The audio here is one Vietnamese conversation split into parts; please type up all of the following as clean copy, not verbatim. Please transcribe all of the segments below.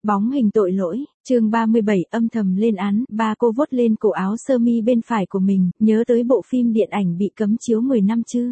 Bóng hình tội lỗi, chương 37 âm thầm lên án, ba cô vuốt lên cổ áo sơ mi bên phải của mình, nhớ tới bộ phim điện ảnh bị cấm chiếu 10 năm chứ.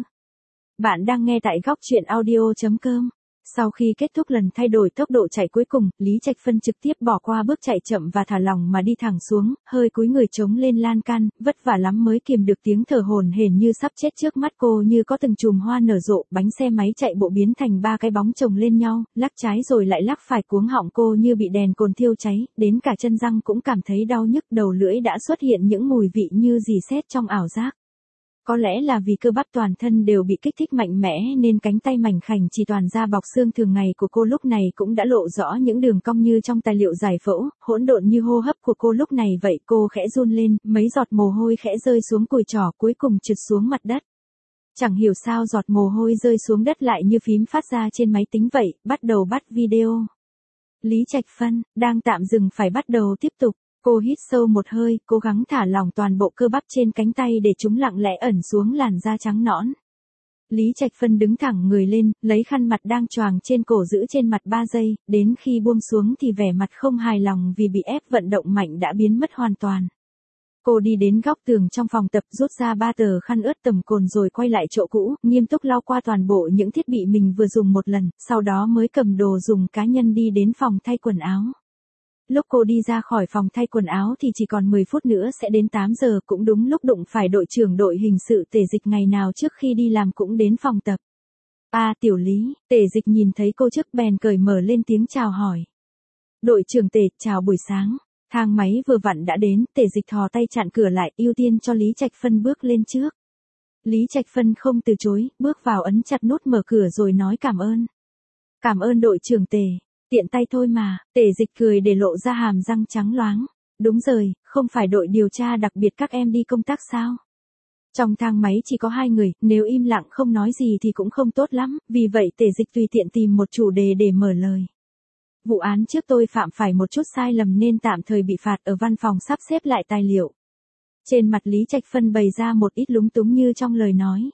Bạn đang nghe tại góc truyện audio.com. Sau khi kết thúc lần thay đổi tốc độ chạy cuối cùng, Lý Trạch Phân trực tiếp bỏ qua bước chạy chậm và thả lỏng mà đi thẳng xuống, hơi cúi người chống lên lan can, vất vả lắm mới kiềm được tiếng thở hổn hển như sắp chết trước mắt cô như có từng chùm hoa nở rộ, bánh xe máy chạy bộ biến thành ba cái bóng chồng lên nhau, lắc trái rồi lại lắc phải, cuống họng cô như bị đèn cồn thiêu cháy, đến cả chân răng cũng cảm thấy đau nhức, đầu lưỡi đã xuất hiện những mùi vị như rỉ sét trong ảo giác. Có lẽ là vì cơ bắp toàn thân đều bị kích thích mạnh mẽ nên cánh tay mảnh khảnh chỉ toàn da bọc xương thường ngày của cô lúc này cũng đã lộ rõ những đường cong như trong tài liệu giải phẫu, hỗn độn như hô hấp của cô lúc này vậy. Cô khẽ run lên, mấy giọt mồ hôi khẽ rơi xuống cùi trỏ cuối cùng trượt xuống mặt đất. Chẳng hiểu sao giọt mồ hôi rơi xuống đất lại như phím phát ra trên máy tính vậy, bắt đầu bắt video. Lý Trạch Phân, đang tạm dừng phải bắt đầu tiếp tục. Cô hít sâu một hơi, cố gắng thả lỏng toàn bộ cơ bắp trên cánh tay để chúng lặng lẽ ẩn xuống làn da trắng nõn. Lý Trạch Phân đứng thẳng người lên, lấy khăn mặt đang choàng trên cổ giữ trên mặt 3 giây, đến khi buông xuống thì vẻ mặt không hài lòng vì bị ép vận động mạnh đã biến mất hoàn toàn. Cô đi đến góc tường trong phòng tập, rút ra 3 tờ khăn ướt tầm cồn rồi quay lại chỗ cũ, nghiêm túc lau qua toàn bộ những thiết bị mình vừa dùng một lần, sau đó mới cầm đồ dùng cá nhân đi đến phòng thay quần áo. Lúc cô đi ra khỏi phòng thay quần áo thì chỉ còn 10 phút nữa sẽ đến 8 giờ, cũng đúng lúc đụng phải đội trưởng đội hình sự Tề Dịch ngày nào trước khi đi làm cũng đến phòng tập. Tiểu Lý, Tề Dịch nhìn thấy cô trước bèn cởi mở lên tiếng chào hỏi. Đội trưởng Tề, chào buổi sáng. Thang máy vừa vặn đã đến, Tề Dịch thò tay chặn cửa lại, ưu tiên cho Lý Trạch Phân bước lên trước. Lý Trạch Phân không từ chối, bước vào ấn chặt nút mở cửa rồi nói cảm ơn. Cảm ơn đội trưởng Tề. Tiện tay thôi mà, Tề Dịch cười để lộ ra hàm răng trắng loáng. Đúng rồi, không phải đội điều tra đặc biệt các em đi công tác sao? Trong thang máy chỉ có 2 người, nếu im lặng không nói gì thì cũng không tốt lắm, vì vậy Tề Dịch tùy tiện tìm một chủ đề để mở lời. Vụ án trước tôi phạm phải một chút sai lầm nên tạm thời bị phạt ở văn phòng sắp xếp lại tài liệu. Trên mặt Lý Trạch Phân bày ra một ít lúng túng như trong lời nói.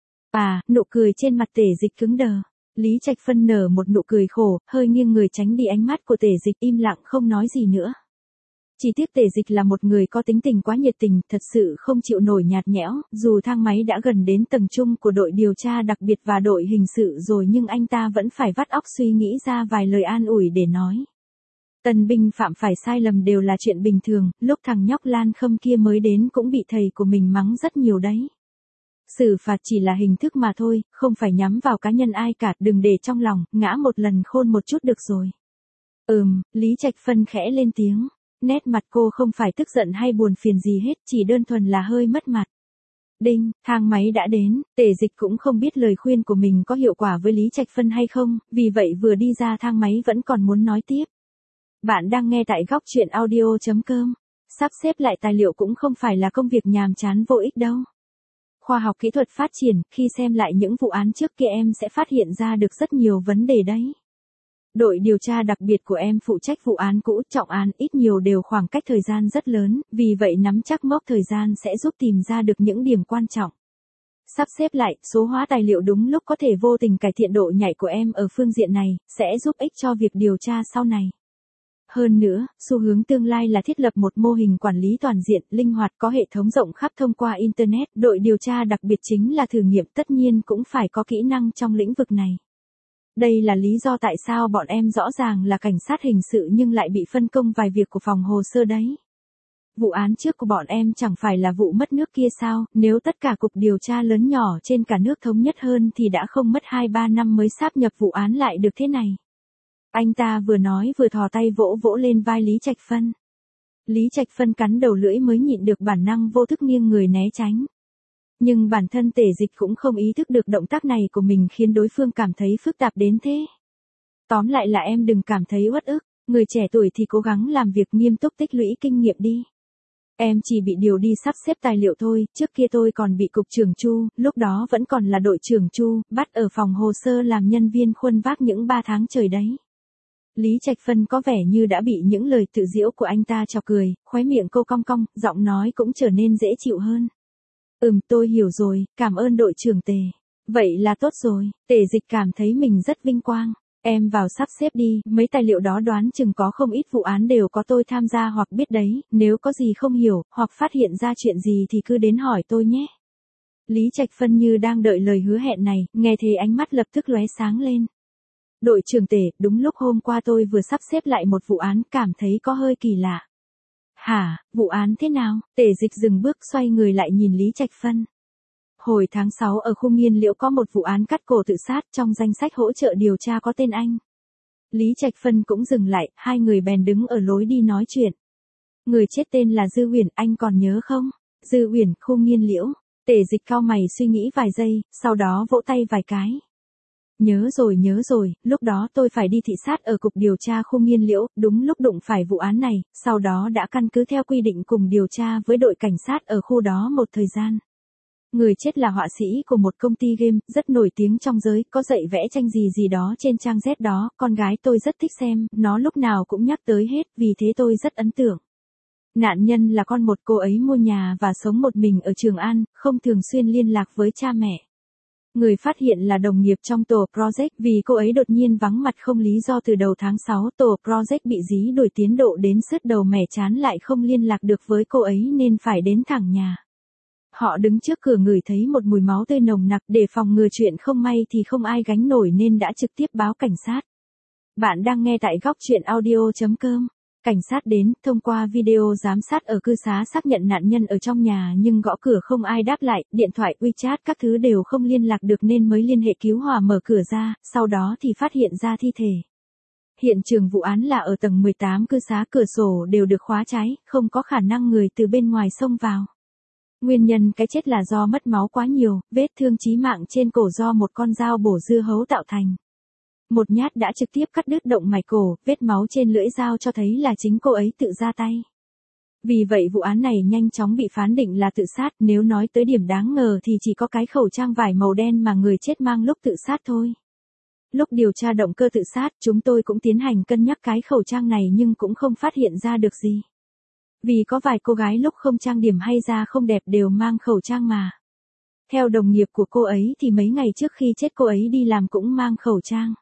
Nụ cười trên mặt Tề Dịch cứng đờ. Lý Trạch Phân nở một nụ cười khổ, hơi nghiêng người tránh đi ánh mắt của Tề Dịch, im lặng không nói gì nữa. Chỉ tiếc Tề Dịch là một người có tính tình quá nhiệt tình, thật sự không chịu nổi nhạt nhẽo, dù thang máy đã gần đến tầng chung của đội điều tra đặc biệt và đội hình sự rồi nhưng anh ta vẫn phải vắt óc suy nghĩ ra vài lời an ủi để nói. Tân binh phạm phải sai lầm đều là chuyện bình thường, lúc thằng nhóc Lan Khâm kia mới đến cũng bị thầy của mình mắng rất nhiều đấy. Xử phạt chỉ là hình thức mà thôi, không phải nhắm vào cá nhân ai cả, đừng để trong lòng, ngã một lần khôn một chút được rồi. Lý Trạch Phân khẽ lên tiếng, nét mặt cô không phải tức giận hay buồn phiền gì hết, chỉ đơn thuần là hơi mất mặt. Đinh, thang máy đã đến, Tề Dịch cũng không biết lời khuyên của mình có hiệu quả với Lý Trạch Phân hay không, vì vậy vừa đi ra thang máy vẫn còn muốn nói tiếp. Bạn đang nghe tại góc truyện audio.com, sắp xếp lại tài liệu cũng không phải là công việc nhàm chán vô ích đâu. Khoa học kỹ thuật phát triển, khi xem lại những vụ án trước kia em sẽ phát hiện ra được rất nhiều vấn đề đấy. Đội điều tra đặc biệt của em phụ trách vụ án cũ, trọng án, ít nhiều đều khoảng cách thời gian rất lớn, vì vậy nắm chắc mốc thời gian sẽ giúp tìm ra được những điểm quan trọng. Sắp xếp lại, số hóa tài liệu đúng lúc có thể vô tình cải thiện độ nhạy của em ở phương diện này, sẽ giúp ích cho việc điều tra sau này. Hơn nữa, xu hướng tương lai là thiết lập một mô hình quản lý toàn diện, linh hoạt có hệ thống rộng khắp thông qua Internet. Đội điều tra đặc biệt chính là thử nghiệm, tất nhiên cũng phải có kỹ năng trong lĩnh vực này. Đây là lý do tại sao bọn em rõ ràng là cảnh sát hình sự nhưng lại bị phân công vài việc của phòng hồ sơ đấy. Vụ án trước của bọn em chẳng phải là vụ mất nước kia sao, nếu tất cả cục điều tra lớn nhỏ trên cả nước thống nhất hơn thì đã không mất 2-3 năm mới sáp nhập vụ án lại được thế này. Anh ta vừa nói vừa thò tay vỗ vỗ lên vai Lý Trạch Phân. Lý Trạch Phân cắn đầu lưỡi mới nhịn được bản năng vô thức nghiêng người né tránh. Nhưng bản thân Tề Dịch cũng không ý thức được động tác này của mình khiến đối phương cảm thấy phức tạp đến thế. Tóm lại là em đừng cảm thấy uất ức, người trẻ tuổi thì cố gắng làm việc nghiêm túc tích lũy kinh nghiệm đi. Em chỉ bị điều đi sắp xếp tài liệu thôi, trước kia tôi còn bị cục trưởng Chu, lúc đó vẫn còn là đội trưởng Chu, bắt ở phòng hồ sơ làm nhân viên khuân vác những 3 tháng trời đấy. Lý Trạch Phân có vẻ như đã bị những lời tự giễu của anh ta chọc cười, khóe miệng cô cong cong, giọng nói cũng trở nên dễ chịu hơn. Tôi hiểu rồi, cảm ơn đội trưởng Tề. Vậy là tốt rồi, Tề Dịch cảm thấy mình rất vinh quang. Em vào sắp xếp đi, mấy tài liệu đó đoán chừng có không ít vụ án đều có tôi tham gia hoặc biết đấy, nếu có gì không hiểu, hoặc phát hiện ra chuyện gì thì cứ đến hỏi tôi nhé. Lý Trạch Phân như đang đợi lời hứa hẹn này, nghe thế ánh mắt lập tức lóe sáng lên. Đội trưởng Tề, đúng lúc hôm qua tôi vừa sắp xếp lại một vụ án, cảm thấy có hơi kỳ lạ. Hả, vụ án thế nào? Tề Dịch dừng bước xoay người lại nhìn Lý Trạch Phân. Hồi tháng 6 ở khu Nghiên Liễu có một vụ án cắt cổ tự sát, trong danh sách hỗ trợ điều tra có tên anh. Lý Trạch Phân cũng dừng lại, hai người bèn đứng ở lối đi nói chuyện. Người chết tên là Dư Uyển, anh còn nhớ không? Dư Uyển, khu Nghiên Liễu. Tề Dịch cau mày suy nghĩ vài giây, sau đó vỗ tay vài cái. Nhớ rồi, lúc đó tôi phải đi thị sát ở cục điều tra khu Nghiên Liễu, đúng lúc đụng phải vụ án này, sau đó đã căn cứ theo quy định cùng điều tra với đội cảnh sát ở khu đó một thời gian. Người chết là họa sĩ của một công ty game, rất nổi tiếng trong giới, có dạy vẽ tranh gì đó trên trang Z đó, con gái tôi rất thích xem, nó lúc nào cũng nhắc tới hết, vì thế tôi rất ấn tượng. Nạn nhân là con một, cô ấy mua nhà và sống một mình ở Trường An, không thường xuyên liên lạc với cha mẹ. Người phát hiện là đồng nghiệp trong tổ project, vì cô ấy đột nhiên vắng mặt không lý do từ đầu tháng 6, tổ project bị dí đổi tiến độ đến sứt đầu mẻ chán lại không liên lạc được với cô ấy nên phải đến thẳng nhà. Họ đứng trước cửa ngửi thấy một mùi máu tươi nồng nặc, để phòng ngừa chuyện không may thì không ai gánh nổi nên đã trực tiếp báo cảnh sát. Bạn đang nghe tại góc truyện audio.com. Cảnh sát đến, thông qua video giám sát ở cư xá xác nhận nạn nhân ở trong nhà nhưng gõ cửa không ai đáp lại, điện thoại WeChat các thứ đều không liên lạc được nên mới liên hệ cứu hỏa mở cửa ra, sau đó thì phát hiện ra thi thể. Hiện trường vụ án là ở tầng 18 cư xá, cửa sổ đều được khóa trái, không có khả năng người từ bên ngoài xông vào. Nguyên nhân cái chết là do mất máu quá nhiều, vết thương chí mạng trên cổ do một con dao bổ dưa hấu tạo thành. Một nhát đã trực tiếp cắt đứt động mạch cổ, vết máu trên lưỡi dao cho thấy là chính cô ấy tự ra tay. Vì vậy vụ án này nhanh chóng bị phán định là tự sát, nếu nói tới điểm đáng ngờ thì chỉ có cái khẩu trang vải màu đen mà người chết mang lúc tự sát thôi. Lúc điều tra động cơ tự sát, chúng tôi cũng tiến hành cân nhắc cái khẩu trang này nhưng cũng không phát hiện ra được gì. Vì có vài cô gái lúc không trang điểm hay da không đẹp đều mang khẩu trang mà. Theo đồng nghiệp của cô ấy thì mấy ngày trước khi chết cô ấy đi làm cũng mang khẩu trang.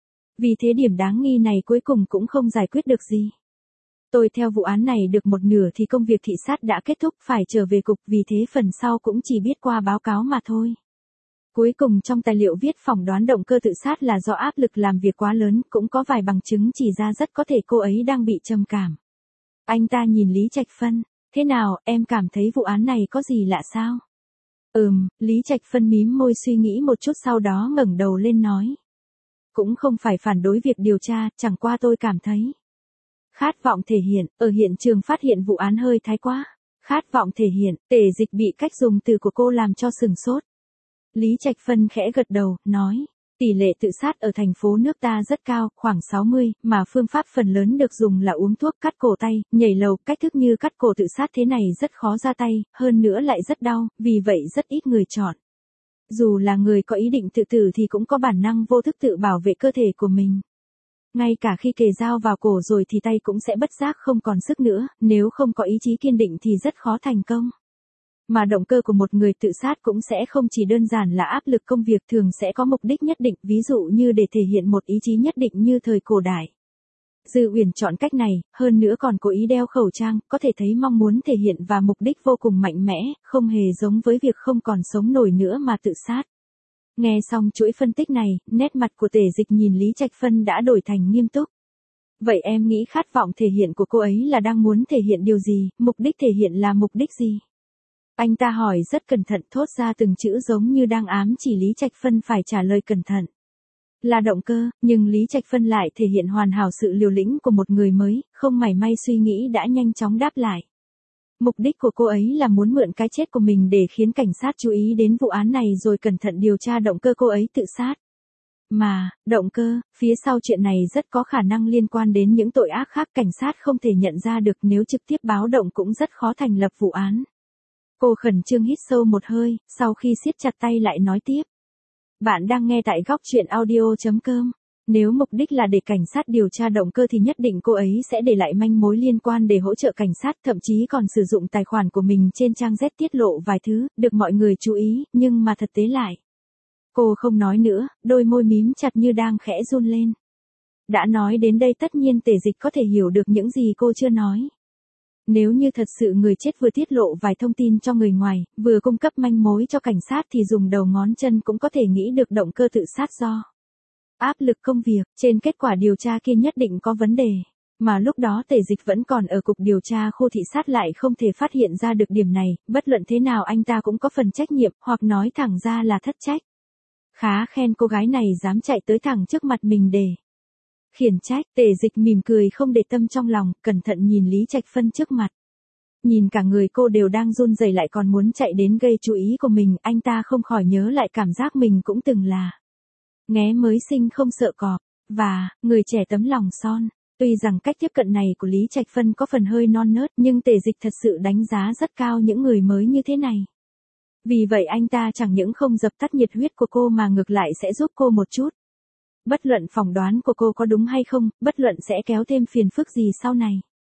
Vì thế điểm đáng nghi này cuối cùng cũng không giải quyết được gì. Tôi theo vụ án này được một nửa thì công việc thị sát đã kết thúc, phải trở về cục, vì thế phần sau cũng chỉ biết qua báo cáo mà thôi. Cuối cùng trong tài liệu viết phỏng đoán động cơ tự sát là do áp lực làm việc quá lớn, cũng có vài bằng chứng chỉ ra rất có thể cô ấy đang bị trầm cảm. Anh ta nhìn Lý Trạch Phân, thế nào, em cảm thấy vụ án này có gì lạ sao? Lý Trạch Phân mím môi suy nghĩ một chút sau đó ngẩng đầu lên nói. Cũng không phải phản đối việc điều tra, chẳng qua tôi cảm thấy. Khát vọng thể hiện, ở hiện trường phát hiện vụ án hơi thái quá. Khát vọng thể hiện, Tề Dịch bị cách dùng từ của cô làm cho sừng sốt. Lý Trạch Phân khẽ gật đầu, nói. Tỷ lệ tự sát ở thành phố nước ta rất cao, khoảng 60, mà phương pháp phần lớn được dùng là uống thuốc cắt cổ tay, nhảy lầu, cách thức như cắt cổ tự sát thế này rất khó ra tay, hơn nữa lại rất đau, vì vậy rất ít người chọn. Dù là người có ý định tự tử thì cũng có bản năng vô thức tự bảo vệ cơ thể của mình. Ngay cả khi kề dao vào cổ rồi thì tay cũng sẽ bất giác không còn sức nữa, nếu không có ý chí kiên định thì rất khó thành công. Mà động cơ của một người tự sát cũng sẽ không chỉ đơn giản là áp lực công việc, thường sẽ có mục đích nhất định, ví dụ như để thể hiện một ý chí nhất định như thời cổ đại. Dư Uyển chọn cách này, hơn nữa còn cố ý đeo khẩu trang, có thể thấy mong muốn thể hiện và mục đích vô cùng mạnh mẽ, không hề giống với việc không còn sống nổi nữa mà tự sát. Nghe xong chuỗi phân tích này, nét mặt của Tề Dịch nhìn Lý Trạch Phân đã đổi thành nghiêm túc. Vậy em nghĩ khát vọng thể hiện của cô ấy là đang muốn thể hiện điều gì, mục đích thể hiện là mục đích gì? Anh ta hỏi rất cẩn thận, thốt ra từng chữ giống như đang ám chỉ Lý Trạch Phân phải trả lời cẩn thận. Là động cơ, nhưng Lý Trạch Phân lại thể hiện hoàn hảo sự liều lĩnh của một người mới, không mảy may suy nghĩ đã nhanh chóng đáp lại. Mục đích của cô ấy là muốn mượn cái chết của mình để khiến cảnh sát chú ý đến vụ án này rồi cẩn thận điều tra động cơ cô ấy tự sát. Mà, động cơ, phía sau chuyện này rất có khả năng liên quan đến những tội ác khác cảnh sát không thể nhận ra được, nếu trực tiếp báo động cũng rất khó thành lập vụ án. Cô khẩn trương hít sâu một hơi, sau khi siết chặt tay lại nói tiếp. Bạn đang nghe tại góc truyện audio.com. Nếu mục đích là để cảnh sát điều tra động cơ thì nhất định cô ấy sẽ để lại manh mối liên quan để hỗ trợ cảnh sát, thậm chí còn sử dụng tài khoản của mình trên trang Z tiết lộ vài thứ, được mọi người chú ý, nhưng mà thực tế lại. Cô không nói nữa, đôi môi mím chặt như đang khẽ run lên. Đã nói đến đây tất nhiên Tề Dịch có thể hiểu được những gì cô chưa nói. Nếu như thật sự người chết vừa tiết lộ vài thông tin cho người ngoài, vừa cung cấp manh mối cho cảnh sát thì dùng đầu ngón chân cũng có thể nghĩ được động cơ tự sát do áp lực công việc, trên kết quả điều tra kia nhất định có vấn đề. Mà lúc đó Tề Dịch vẫn còn ở cục điều tra khu thị sát lại không thể phát hiện ra được điểm này, bất luận thế nào anh ta cũng có phần trách nhiệm, hoặc nói thẳng ra là thất trách. Khá khen cô gái này dám chạy tới thẳng trước mặt mình để khiển trách. Tề Dịch mỉm cười không để tâm trong lòng, cẩn thận nhìn Lý Trạch Phân trước mặt. Nhìn cả người cô đều đang run rẩy lại còn muốn chạy đến gây chú ý của mình, anh ta không khỏi nhớ lại cảm giác mình cũng từng là nghé mới sinh không sợ cọp, và người trẻ tấm lòng son. Tuy rằng cách tiếp cận này của Lý Trạch Phân có phần hơi non nớt, nhưng Tề Dịch thật sự đánh giá rất cao những người mới như thế này. Vì vậy anh ta chẳng những không dập tắt nhiệt huyết của cô mà ngược lại sẽ giúp cô một chút. Bất luận phỏng đoán của cô có đúng hay không, bất luận sẽ kéo thêm phiền phức gì sau này.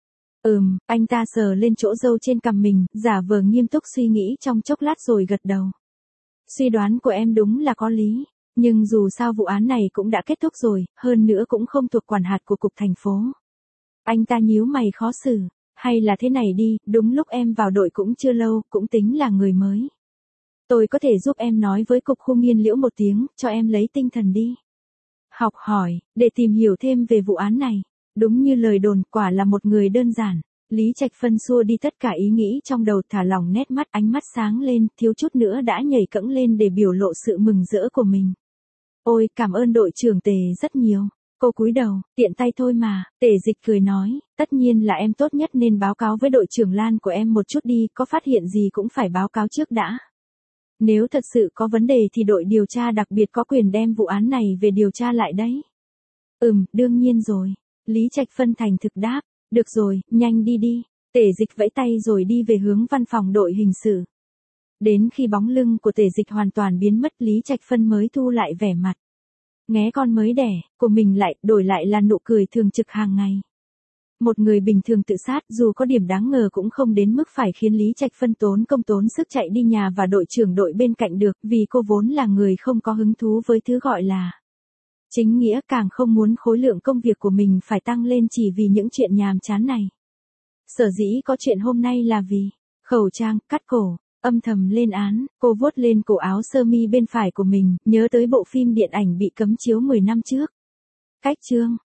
Anh ta sờ lên chỗ râu trên cằm mình, giả vờ nghiêm túc suy nghĩ trong chốc lát rồi gật đầu. Suy đoán của em đúng là có lý. Nhưng dù sao vụ án này cũng đã kết thúc rồi, hơn nữa cũng không thuộc quản hạt của cục thành phố. Anh ta nhíu mày khó xử. Hay là thế này đi, đúng lúc em vào đội cũng chưa lâu, cũng tính là người mới. Tôi có thể giúp em nói với cục khu nghiên liễu một tiếng, cho em lấy tinh thần đi. Học hỏi, để tìm hiểu thêm về vụ án này. Đúng như lời đồn, quả là một người đơn giản. Lý Trạch Phân xua đi tất cả ý nghĩ trong đầu, thả lỏng nét mắt, ánh mắt sáng lên, thiếu chút nữa đã nhảy cẫng lên để biểu lộ sự mừng rỡ của mình. Ôi, cảm ơn đội trưởng Tề rất nhiều. Cô cúi đầu, tiện tay thôi mà. Tề Dịch cười nói, tất nhiên là em tốt nhất nên báo cáo với đội trưởng Lan của em một chút đi, có phát hiện gì cũng phải báo cáo trước đã. Nếu thật sự có vấn đề thì đội điều tra đặc biệt có quyền đem vụ án này về điều tra lại đấy. Đương nhiên rồi. Lý Trạch Phân thành thực đáp. Được rồi, nhanh đi đi. Tề Dịch vẫy tay rồi đi về hướng văn phòng đội hình sự. Đến khi bóng lưng của Tề Dịch hoàn toàn biến mất, Lý Trạch Phân mới thu lại vẻ mặt nghé con mới đẻ của mình lại, đổi lại là nụ cười thường trực hàng ngày. Một người bình thường tự sát dù có điểm đáng ngờ cũng không đến mức phải khiến Lý Trạch Phân tốn công tốn sức chạy đi nhà và đội trưởng đội bên cạnh được, vì cô vốn là người không có hứng thú với thứ gọi là chính nghĩa, càng không muốn khối lượng công việc của mình phải tăng lên chỉ vì những chuyện nhàm chán này. Sở dĩ có chuyện hôm nay là vì khẩu trang, cắt cổ, âm thầm lên án. Cô vuốt lên cổ áo sơ mi bên phải của mình, nhớ tới bộ phim điện ảnh bị cấm chiếu 10 năm trước. Cách chương